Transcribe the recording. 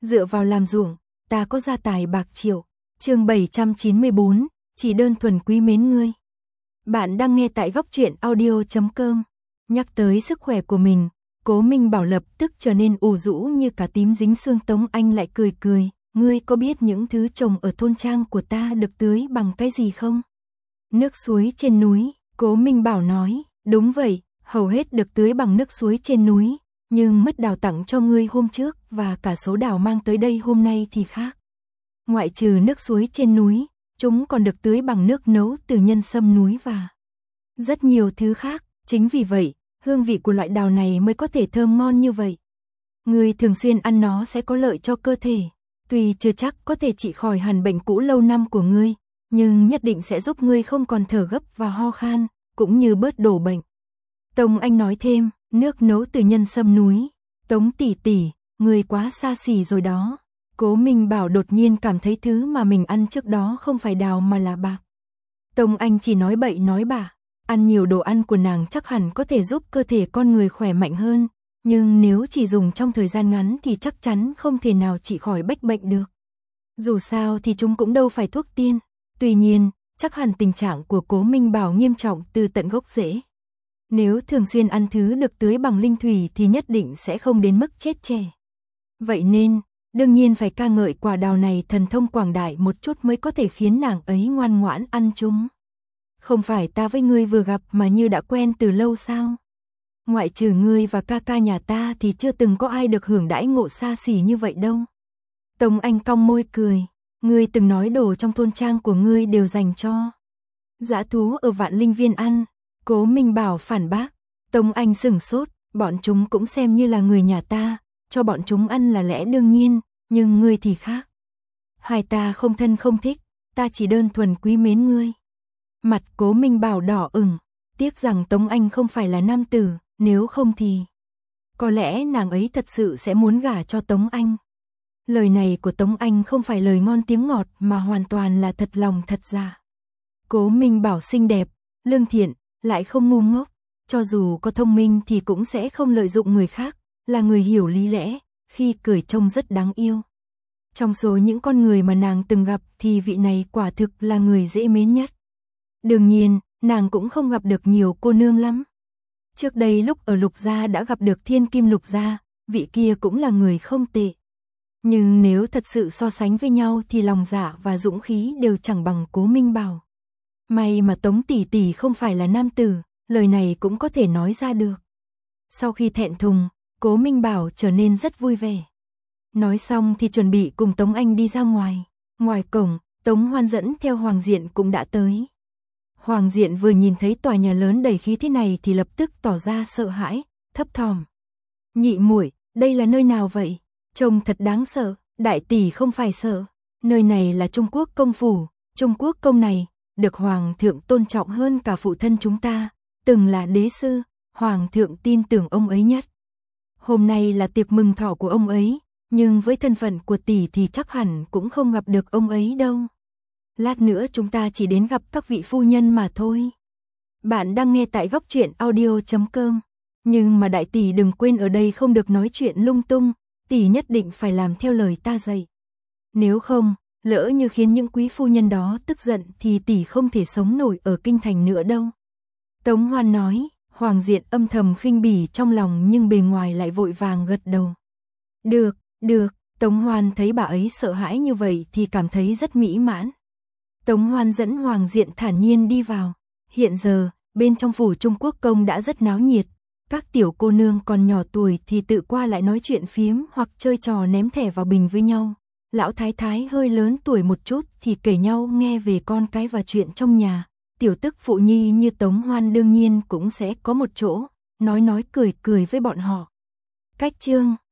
dựa vào làm ruộng, ta có gia tài bạc triệu. Chương 794, chỉ đơn thuần quý mến ngươi. Bạn đang nghe tại góc truyện audio.com. Nhắc tới sức khỏe của mình, Cố Minh Bảo lập tức trở nên ủ rũ như cả tím dính xương. Tống Anh lại cười cười, ngươi có biết những thứ trồng ở thôn trang của ta được tưới bằng cái gì không? Nước suối trên núi. Cố Minh Bảo nói, đúng vậy, hầu hết được tưới bằng nước suối trên núi, nhưng mứt đào tặng cho ngươi hôm trước và cả số đào mang tới đây hôm nay thì khác. Ngoại trừ nước suối trên núi, chúng còn được tưới bằng nước nấu từ nhân sâm núi và rất nhiều thứ khác. Chính vì vậy, hương vị của loại đào này mới có thể thơm ngon như vậy. Ngươi thường xuyên ăn nó sẽ có lợi cho cơ thể. Tuy chưa chắc có thể trị khỏi hẳn bệnh cũ lâu năm của ngươi, nhưng nhất định sẽ giúp ngươi không còn thở gấp và ho khan, cũng như bớt đổ bệnh. Tống Anh nói thêm, nước nấu từ nhân sâm núi. Tống tỷ tỷ, ngươi quá xa xỉ rồi đó. Cố Minh Bảo đột nhiên cảm thấy thứ mà mình ăn trước đó không phải đào mà là bạc. Tống Anh chỉ nói bậy nói bạ, ăn nhiều đồ ăn của nàng chắc hẳn có thể giúp cơ thể con người khỏe mạnh hơn, nhưng nếu chỉ dùng trong thời gian ngắn thì chắc chắn không thể nào trị khỏi bách bệnh được. Dù sao thì chúng cũng đâu phải thuốc tiên. Tuy nhiên, chắc hẳn tình trạng của Cố Minh Bảo nghiêm trọng từ tận gốc rễ. Nếu thường xuyên ăn thứ được tưới bằng linh thủy thì nhất định sẽ không đến mức chết trẻ. Vậy nên, đương nhiên phải ca ngợi quả đào này thần thông quảng đại một chút mới có thể khiến nàng ấy ngoan ngoãn ăn chúng. Không phải ta với ngươi vừa gặp mà như đã quen từ lâu sao? Ngoại trừ ngươi và ca ca nhà ta thì chưa từng có ai được hưởng đãi ngộ xa xỉ như vậy đâu. Tống Anh cong môi cười, ngươi từng nói đồ trong thôn trang của ngươi đều dành cho dã thú ở Vạn Linh Viên ăn. Cố Minh Bảo phản bác. Tống Anh sửng sốt, bọn chúng cũng xem như là người nhà ta, cho bọn chúng ăn là lẽ đương nhiên, nhưng ngươi thì khác. Hai ta không thân không thích, ta chỉ đơn thuần quý mến ngươi. Mặt Cố Minh Bảo đỏ ửng, tiếc rằng Tống Anh không phải là nam tử, nếu không thì có lẽ nàng ấy thật sự sẽ muốn gả cho Tống Anh. Lời này của Tống Anh không phải lời ngon tiếng ngọt mà hoàn toàn là thật lòng thật dạ. Cố Minh Bảo xinh đẹp, lương thiện, lại không ngu ngốc, cho dù có thông minh thì cũng sẽ không lợi dụng người khác, là người hiểu lý lẽ, khi cười trông rất đáng yêu. Trong số những con người mà nàng từng gặp thì vị này quả thực là người dễ mến nhất. Đương nhiên, nàng cũng không gặp được nhiều cô nương lắm. Trước đây lúc ở Lục Gia đã gặp được Thiên Kim Lục Gia, vị kia cũng là người không tệ. Nhưng nếu thật sự so sánh với nhau thì lòng dạ và dũng khí đều chẳng bằng Cố Minh Bảo. May mà Tống tỷ tỷ không phải là nam tử, lời này cũng có thể nói ra được. Sau khi thẹn thùng, Cố Minh Bảo trở nên rất vui vẻ. Nói xong thì chuẩn bị cùng Tống Anh đi ra ngoài. Ngoài cổng, Tống Hoan dẫn theo Hoàng Diện cũng đã tới. Hoàng Diện vừa nhìn thấy tòa nhà lớn đầy khí thế này thì lập tức tỏ ra sợ hãi, thấp thỏm. Nhị muội, đây là nơi nào vậy? Trông thật đáng sợ. Đại tỷ không phải sợ. Nơi này là Trung Quốc công phủ. Trung Quốc công này được Hoàng thượng tôn trọng hơn cả phụ thân chúng ta, từng là đế sư, Hoàng thượng tin tưởng ông ấy nhất. Hôm nay là tiệc mừng thọ của ông ấy, nhưng với thân phận của tỷ thì chắc hẳn cũng không gặp được ông ấy đâu. Lát nữa chúng ta chỉ đến gặp các vị phu nhân mà thôi. Bạn đang nghe tại góc truyện audio.com. Nhưng mà đại tỷ đừng quên ở đây không được nói chuyện lung tung, tỷ nhất định phải làm theo lời ta dạy. Nếu không, lỡ như khiến những quý phu nhân đó tức giận thì tỷ không thể sống nổi ở kinh thành nữa đâu. Tống Hoan nói. Hoàng Diện âm thầm khinh bỉ trong lòng nhưng bề ngoài lại vội vàng gật đầu. Được, được. Tống Hoan thấy bà ấy sợ hãi như vậy thì cảm thấy rất mỹ mãn. Tống Hoan dẫn Hoàng Diện thản nhiên đi vào. Hiện giờ, bên trong phủ Trung Quốc công đã rất náo nhiệt. Các tiểu cô nương còn nhỏ tuổi thì tự qua lại nói chuyện phiếm hoặc chơi trò ném thẻ vào bình với nhau. Lão thái thái hơi lớn tuổi một chút thì kể nhau nghe về con cái và chuyện trong nhà. Tiểu tức phụ nhi như Tống Hoan đương nhiên cũng sẽ có một chỗ, nói cười cười với bọn họ. Cách chương